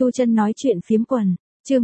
Tu Chân nói chuyện phiếm quần, chương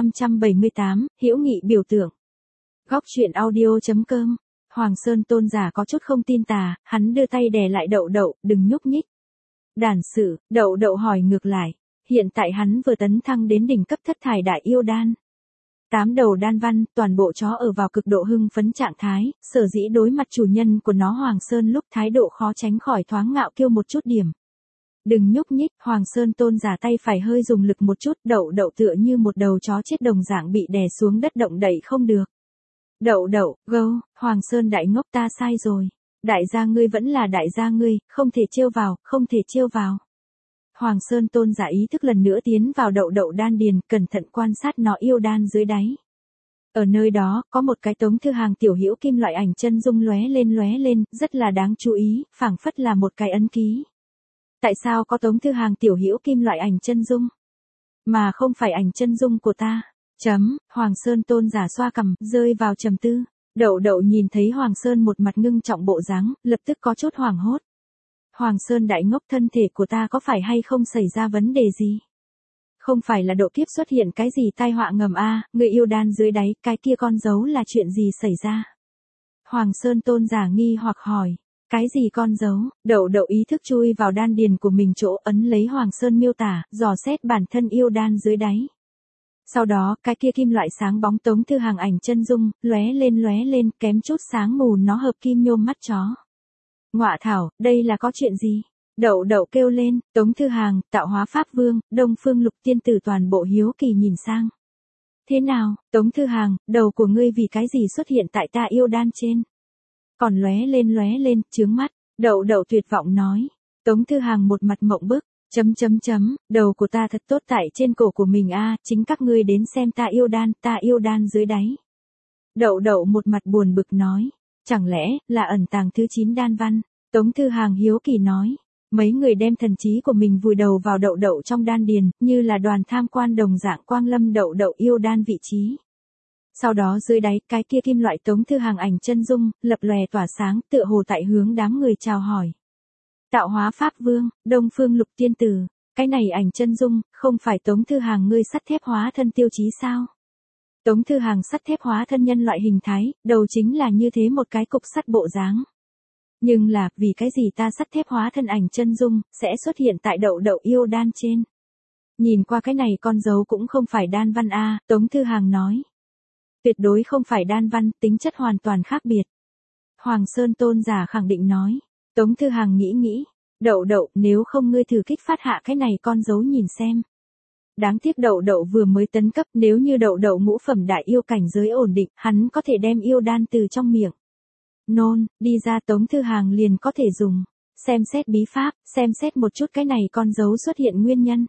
1578, hữu nghị biểu tượng. Góc truyện audio.com. Hoàng Sơn Tôn giả có chút không tin tà, hắn đưa tay đè lại Đậu Đậu, đừng nhúc nhích. Đàn sự, Đậu Đậu hỏi ngược lại, hiện tại hắn vừa tấn thăng đến đỉnh cấp thất thải đại yêu đan. 8 đầu đan văn, toàn bộ chó ở vào cực độ hưng phấn trạng thái, sở dĩ đối mặt chủ nhân của nó Hoàng Sơn lúc thái độ khó tránh khỏi thoáng ngạo kiêu một chút điểm. Đừng nhúc nhích, Hoàng Sơn Tôn giả tay phải hơi dùng lực một chút, Đậu Đậu tựa như một đầu chó chết đồng dạng bị đè xuống đất động đậy không được. Đậu Đậu, gâu, Hoàng Sơn đại ngốc ta sai rồi. Đại gia ngươi vẫn là đại gia ngươi, không thể trêu vào, không thể trêu vào. Hoàng Sơn Tôn giả ý thức lần nữa tiến vào Đậu Đậu đan điền, cẩn thận quan sát nó yêu đan dưới đáy. Ở nơi đó, có một cái Tống Thư Hàng tiểu hữu kim loại ảnh chân dung lóe lên, rất là đáng chú ý, phảng phất là một cái ấn ký. Tại sao có Tống Thư Hàng tiểu hữu kim loại ảnh chân dung? Mà không phải ảnh chân dung của ta. Hoàng Sơn Tôn giả xoa cằm, rơi vào trầm tư. Đậu Đậu nhìn thấy Hoàng Sơn một mặt ngưng trọng bộ dáng, lập tức có chút hoảng hốt. Hoàng Sơn đại ngốc, thân thể của ta có phải hay không xảy ra vấn đề gì? Không phải là độ kiếp xuất hiện cái gì tai họa ngầm a, người yêu đan dưới đáy, cái kia con dấu là chuyện gì xảy ra? Hoàng Sơn Tôn giả nghi hoặc hỏi. Cái gì con dấu? Đậu Đậu ý thức chui vào đan điền của mình chỗ ấn lấy Hoàng Sơn miêu tả, dò xét bản thân yêu đan dưới đáy. Sau đó, cái kia kim loại sáng bóng Tống Thư Hàng ảnh chân dung, lóe lên, kém chút sáng mù nó hợp kim nhôm mắt chó. Ngọa thảo, đây là có chuyện gì? Đậu Đậu kêu lên, Tống Thư Hàng, Tạo Hóa Pháp Vương, Đông Phương Lục Tiên Tử toàn bộ hiếu kỳ nhìn sang. Thế nào, Tống Thư Hàng, đầu của ngươi vì cái gì xuất hiện tại ta yêu đan trên? Còn lóe lên, chướng mắt, Đậu Đậu tuyệt vọng nói. Tống Thư Hàng một mặt mộng bức, đầu của ta thật tốt tại trên cổ của mình a, chính các ngươi đến xem ta yêu đan dưới đáy. Đậu Đậu một mặt buồn bực nói, chẳng lẽ là ẩn tàng thứ 9 đan văn? Tống Thư Hàng hiếu kỳ nói, mấy người đem thần trí của mình vùi đầu vào Đậu Đậu trong đan điền, như là đoàn tham quan đồng dạng quang lâm Đậu Đậu yêu đan vị trí. Sau đó dưới đáy, cái kia kim loại Tống Thư Hàng ảnh chân dung, lập lòe tỏa sáng, tựa hồ tại hướng đám người chào hỏi. Tạo Hóa Pháp Vương, Đông Phương Lục Tiên Tử, cái này ảnh chân dung, không phải Tống Thư Hàng ngươi sắt thép hóa thân tiêu chí sao? Tống Thư Hàng sắt thép hóa thân nhân loại hình thái, đầu chính là như thế một cái cục sắt bộ dáng. Nhưng là, vì cái gì ta sắt thép hóa thân ảnh chân dung, sẽ xuất hiện tại Đậu Đậu yêu đan trên? Nhìn qua cái này con dấu cũng không phải đan văn a, Tống Thư Hàng nói. Tuyệt đối không phải đan văn, tính chất hoàn toàn khác biệt. Hoàng Sơn Tôn giả khẳng định nói. Tống Thư Hàng nghĩ, Đậu Đậu, nếu không ngươi thử kích phát hạ cái này con dấu nhìn xem. Đáng tiếc Đậu Đậu vừa mới tấn cấp, nếu như Đậu Đậu ngũ phẩm đại yêu cảnh giới ổn định, hắn có thể đem yêu đan từ trong miệng nôn đi ra, Tống Thư Hàng liền có thể dùng, xem xét bí pháp, xem xét một chút cái này con dấu xuất hiện nguyên nhân.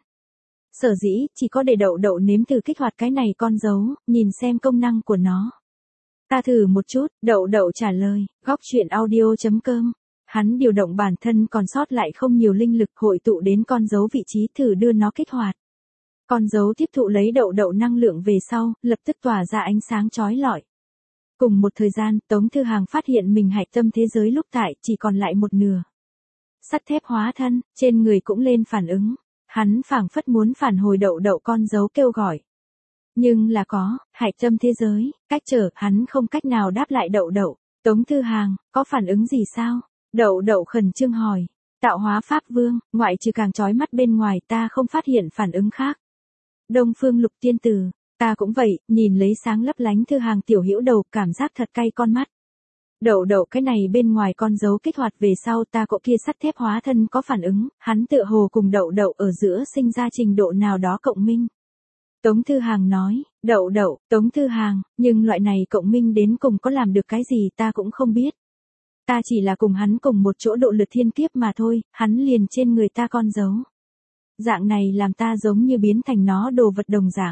Sở dĩ, chỉ có để Đậu Đậu nếm thử kích hoạt cái này con dấu, nhìn xem công năng của nó. Ta thử một chút, Đậu Đậu trả lời, góc truyện audio.com. Hắn điều động bản thân còn sót lại không nhiều linh lực hội tụ đến con dấu vị trí thử đưa nó kích hoạt. Con dấu tiếp thụ lấy Đậu Đậu năng lượng về sau, lập tức tỏa ra ánh sáng chói lọi. Cùng một thời gian, Tống Thư Hàng phát hiện mình hạch tâm thế giới lúc tại chỉ còn lại một nửa. Sắt thép hóa thân, trên người cũng lên phản ứng. Hắn phảng phất muốn phản hồi Đậu Đậu con dấu kêu gọi. Nhưng là có, hạch tâm thế giới, cách trở, hắn không cách nào đáp lại Đậu Đậu. Tống Thư Hàng, có phản ứng gì sao? Đậu Đậu khẩn trương hỏi. Tạo Hóa Pháp Vương, ngoại trừ càng chói mắt bên ngoài ta không phát hiện phản ứng khác. Đông Phương Lục Tiên Tử, ta cũng vậy, nhìn lấy sáng lấp lánh Thư Hàng tiểu hữu đầu, cảm giác thật cay con mắt. Đậu Đậu, cái này bên ngoài con dấu kích hoạt về sau ta cậu kia sắt thép hóa thân có phản ứng, hắn tựa hồ cùng Đậu Đậu ở giữa sinh ra trình độ nào đó cộng minh. Tống Thư Hàng nói, Đậu Đậu, Tống Thư Hàng, nhưng loại này cộng minh đến cùng có làm được cái gì ta cũng không biết. Ta chỉ là cùng hắn cùng một chỗ độ lượt thiên kiếp mà thôi, hắn liền trên người ta con dấu. Dạng này làm ta giống như biến thành nó đồ vật đồng dạng.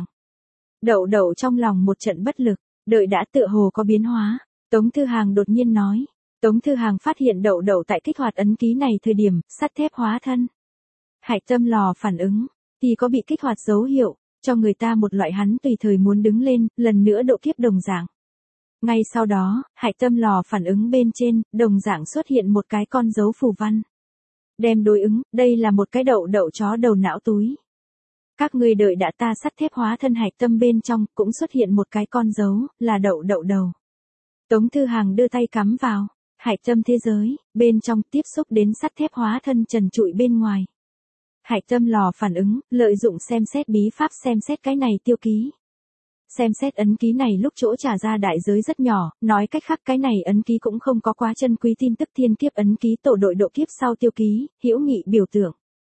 Đậu Đậu trong lòng một trận bất lực, đợi đã tựa hồ có biến hóa. Tống Thư Hàng đột nhiên nói. Tống Thư Hàng phát hiện Đậu Đậu tại kích hoạt ấn ký này thời điểm, sắt thép hóa thân. Hạch tâm lò phản ứng, thì có bị kích hoạt dấu hiệu, cho người ta một loại hắn tùy thời muốn đứng lên, lần nữa độ kiếp đồng dạng. Ngay sau đó, hạch tâm lò phản ứng bên trên, đồng dạng xuất hiện một cái con dấu phù văn. Đem đối ứng, đây là một cái Đậu Đậu chó đầu não túi. Các ngươi đợi đã, ta sắt thép hóa thân hạch tâm bên trong, cũng xuất hiện một cái con dấu, là đậu đậu đầu. Tống Thư Hàng đưa tay cắm vào, hạch tâm thế giới, bên trong tiếp xúc đến sắt thép hóa thân trần trụi bên ngoài. Hạch tâm lò phản ứng, lợi dụng xem xét bí pháp xem xét cái này tiêu ký. Xem xét ấn ký này lúc chỗ trả ra đại giới rất nhỏ, nói cách khác cái này ấn ký cũng không có quá chân quý tin tức thiên kiếp ấn ký tổ đội độ kiếp sau tiêu ký, hữu nghị biểu tượng.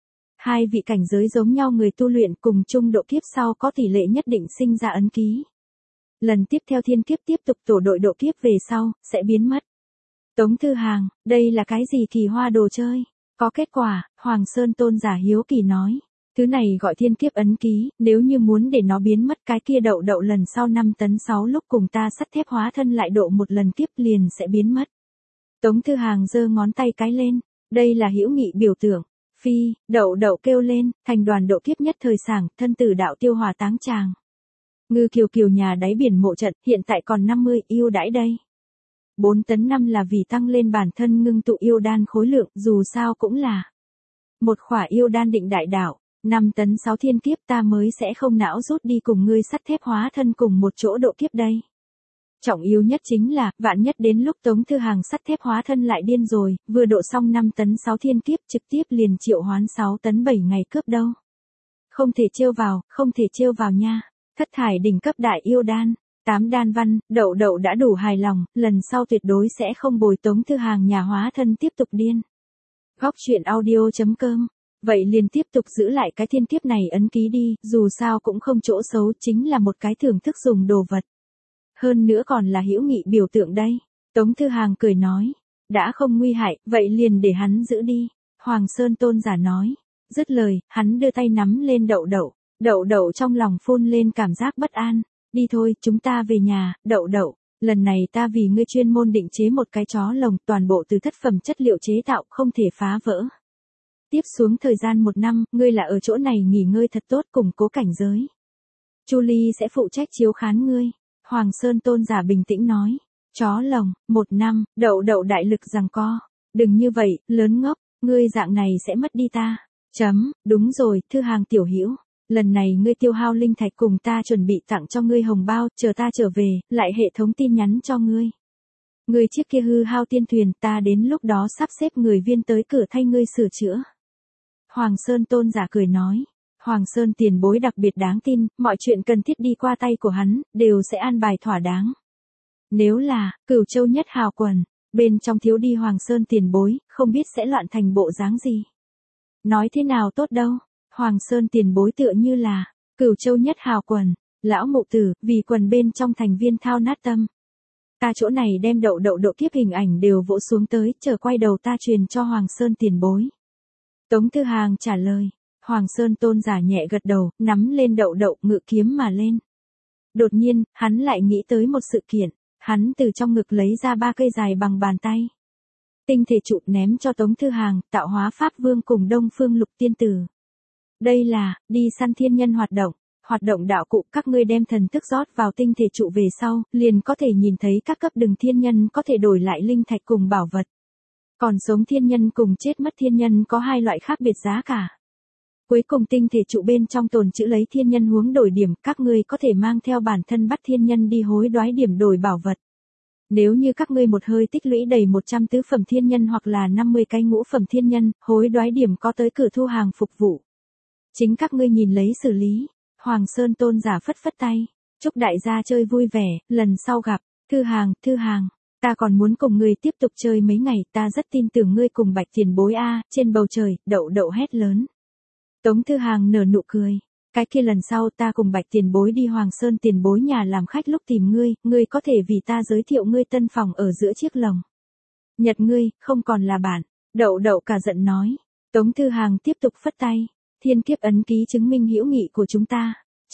Hai vị cảnh giới giống nhau người tu luyện cùng chung độ kiếp sau có tỷ lệ nhất định sinh ra ấn ký. Lần tiếp theo thiên kiếp tiếp tục tổ đội độ kiếp về sau, sẽ biến mất. Tống Thư Hàng, đây là cái gì kỳ hoa đồ chơi? Có kết quả, Hoàng Sơn Tôn giả hiếu kỳ nói. Thứ này gọi thiên kiếp ấn ký, nếu như muốn để nó biến mất cái kia đậu đậu lần sau 5 tấn 6 lúc cùng ta sắt thép hóa thân lại độ một lần kiếp liền sẽ biến mất. Tống Thư Hàng giơ ngón tay cái lên, đây là hữu nghị biểu tượng. Phi, đậu đậu kêu lên, thành đoàn độ kiếp nhất thời sảng, thân tử đạo tiêu hòa táng tràng. Ngư Kiều Kiều nhà đáy biển mộ trận, hiện tại còn 50 yêu đãi đây. 4 tấn 5 là vì tăng lên bản thân ngưng tụ yêu đan khối lượng, dù sao cũng là một khỏa yêu đan định đại đạo. 5 tấn 6 thiên kiếp ta mới sẽ không não rút đi cùng ngươi sắt thép hóa thân cùng một chỗ độ kiếp đây. Trọng yếu nhất chính là, vạn nhất đến lúc Tống Thư Hàng sắt thép hóa thân lại điên rồi, vừa độ xong 5 tấn 6 thiên kiếp trực tiếp liền triệu hoán 6 tấn 7 ngày cướp đâu. Không thể trêu vào, không thể trêu vào nha. Thất thải đỉnh cấp đại yêu đan, 8 đan văn, đậu đậu đã đủ hài lòng, lần sau tuyệt đối sẽ không bồi Tống Thư Hàng nhà hóa thân tiếp tục điên. Góc truyện audio.com. Vậy liền tiếp tục giữ lại cái thiên kiếp này ấn ký đi, dù sao cũng không chỗ xấu, chính là một cái thưởng thức dùng đồ vật. Hơn nữa còn là hữu nghị biểu tượng đây. Tống Thư Hàng cười nói, đã không nguy hại, vậy liền để hắn giữ đi. Hoàng Sơn Tôn giả nói, dứt lời, hắn đưa tay nắm lên đậu đậu. Đậu đậu trong lòng phun lên cảm giác bất an. Đi thôi, chúng ta về nhà, đậu đậu. Lần này ta vì ngươi chuyên môn định chế một cái chó lồng, toàn bộ từ thất phẩm chất liệu chế tạo, không thể phá vỡ. Tiếp xuống thời gian 1 năm, ngươi là ở chỗ này nghỉ ngơi thật tốt, củng cố cảnh giới. Chu Ly sẽ phụ trách chiếu khán ngươi. Hoàng Sơn Tôn giả bình tĩnh nói. Chó lồng, 1 năm, đậu đậu đại lực giằng co. Đừng như vậy, lớn ngốc, ngươi dạng này sẽ mất đi ta. Đúng rồi, Thư Hàng tiểu hữu. Lần này ngươi tiêu hao linh thạch cùng ta chuẩn bị tặng cho ngươi hồng bao, chờ ta trở về, lại hệ thống tin nhắn cho ngươi. Ngươi chiếc kia hư hao tiên thuyền, ta đến lúc đó sắp xếp người viên tới cửa thay ngươi sửa chữa. Hoàng Sơn Tôn giả cười nói. Hoàng Sơn tiền bối đặc biệt đáng tin, mọi chuyện cần thiết đi qua tay của hắn, đều sẽ an bài thỏa đáng. Nếu là, Cửu Châu nhất hào quần, bên trong thiếu đi Hoàng Sơn tiền bối, không biết sẽ loạn thành bộ dáng gì. Nói thế nào tốt đâu. Hoàng Sơn tiền bối tựa như là, Cửu Châu nhất hào quần, lão mụ tử, vì quần bên trong thành viên thao nát tâm. Ta chỗ này đem đậu đậu độ kiếp hình ảnh đều vỗ xuống tới, chờ quay đầu ta truyền cho Hoàng Sơn tiền bối. Tống Thư Hàng trả lời, Hoàng Sơn Tôn giả nhẹ gật đầu, nắm lên đậu đậu, ngự kiếm mà lên. Đột nhiên, hắn lại nghĩ tới một sự kiện, hắn từ trong ngực lấy ra 3 cây dài bằng bàn tay. Tinh thể trụ ném cho Tống Thư Hàng, tạo hóa Pháp Vương cùng Đông Phương Lục Tiên Tử. Đây là, đi săn thiên nhân hoạt động đạo cụ, các ngươi đem thần thức rót vào tinh thể trụ về sau, liền có thể nhìn thấy các cấp đường thiên nhân có thể đổi lại linh thạch cùng bảo vật. Còn sống thiên nhân cùng chết mất thiên nhân có 2 loại khác biệt giá cả. Cuối cùng tinh thể trụ bên trong tồn trữ lấy thiên nhân huống đổi điểm, các ngươi có thể mang theo bản thân bắt thiên nhân đi hối đoái điểm đổi bảo vật. Nếu như các ngươi một hơi tích lũy đầy 100 tứ phẩm thiên nhân hoặc là 50 cái ngũ phẩm thiên nhân, hối đoái điểm có tới cửa thu hàng phục vụ. Chính các ngươi nhìn lấy xử lý. Hoàng Sơn Tôn giả phất phất tay. Chúc đại gia chơi vui vẻ, lần sau gặp. Thư Hàng, ta còn muốn cùng ngươi tiếp tục chơi mấy ngày, ta rất tin tưởng ngươi cùng Bạch tiền bối a. Trên bầu trời, đậu đậu hét lớn. Tống Thư Hàng nở nụ cười. Cái kia lần sau ta cùng Bạch tiền bối đi Hoàng Sơn tiền bối nhà làm khách lúc tìm ngươi có thể vì ta giới thiệu ngươi tân phòng ở giữa chiếc lồng. Nhật ngươi, không còn là bạn. Đậu đậu cả giận nói. Tống Thư Hàng tiếp tục phất tay. Thiên kiếp ấn ký chứng minh hữu nghị của chúng ta.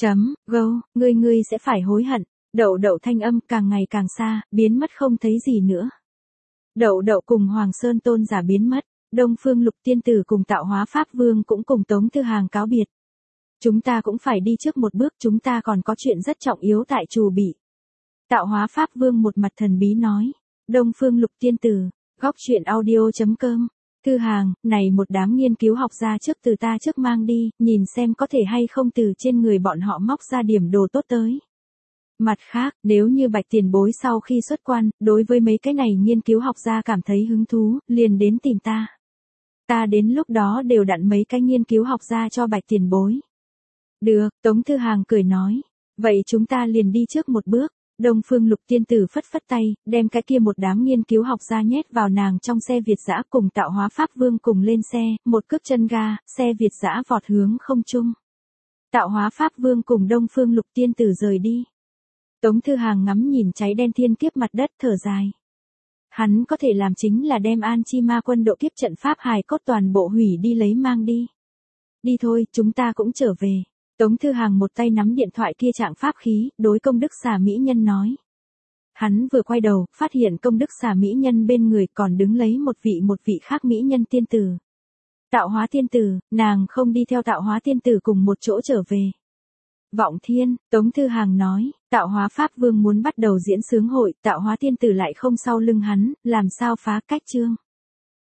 Ngươi sẽ phải hối hận. Đậu đậu thanh âm càng ngày càng xa, biến mất không thấy gì nữa. Đậu đậu cùng Hoàng Sơn Tôn giả biến mất. Đông Phương Lục Tiên Tử cùng Tạo Hóa Pháp Vương cũng cùng Tống Thư Hàng cáo biệt. Chúng ta cũng phải đi trước một bước, chúng ta còn có chuyện rất trọng yếu tại Trù Bị. Tạo Hóa Pháp Vương một mặt thần bí nói. Đông Phương Lục Tiên Tử, góc truyện audio.com. Thư Hàng, này một đám nghiên cứu học gia từ ta trước mang đi, nhìn xem có thể hay không từ trên người bọn họ móc ra điểm đồ tốt tới. Mặt khác, nếu như Bạch tiền bối sau khi xuất quan, đối với mấy cái này nghiên cứu học gia cảm thấy hứng thú, liền đến tìm ta. Ta đến lúc đó đều đặn mấy cái nghiên cứu học gia cho Bạch tiền bối. Được, Tống Thư Hàng cười nói. Vậy chúng ta liền đi trước một bước. Đông Phương Lục tiên tử phất phất tay, đem cái kia một đám nghiên cứu học gia nhét vào nàng trong xe Việt dã cùng Tạo Hóa Pháp Vương cùng lên xe, một cước chân ga, xe Việt dã vọt hướng không trung. Tạo Hóa Pháp Vương cùng Đông Phương Lục tiên tử rời đi. Tống Thư Hàng ngắm nhìn cháy đen thiên kiếp mặt đất thở dài. Hắn có thể làm chính là đem An Chi Ma quân độ kiếp trận pháp hài cốt toàn bộ hủy đi lấy mang đi. Đi thôi, chúng ta cũng trở về. Tống Thư Hàng một tay nắm điện thoại kia trạng pháp khí, đối Công Đức Xà Mỹ Nhân nói. Hắn vừa quay đầu, phát hiện Công Đức Xà Mỹ Nhân bên người còn đứng lấy một vị khác Mỹ Nhân tiên tử. Tạo Hóa tiên tử, nàng không đi theo Tạo Hóa tiên tử cùng một chỗ trở về. Vọng Thiên, Tống Thư Hàng nói, Tạo Hóa Pháp Vương muốn bắt đầu diễn sướng hội, Tạo Hóa tiên tử lại không sau lưng hắn, làm sao phá cách chương.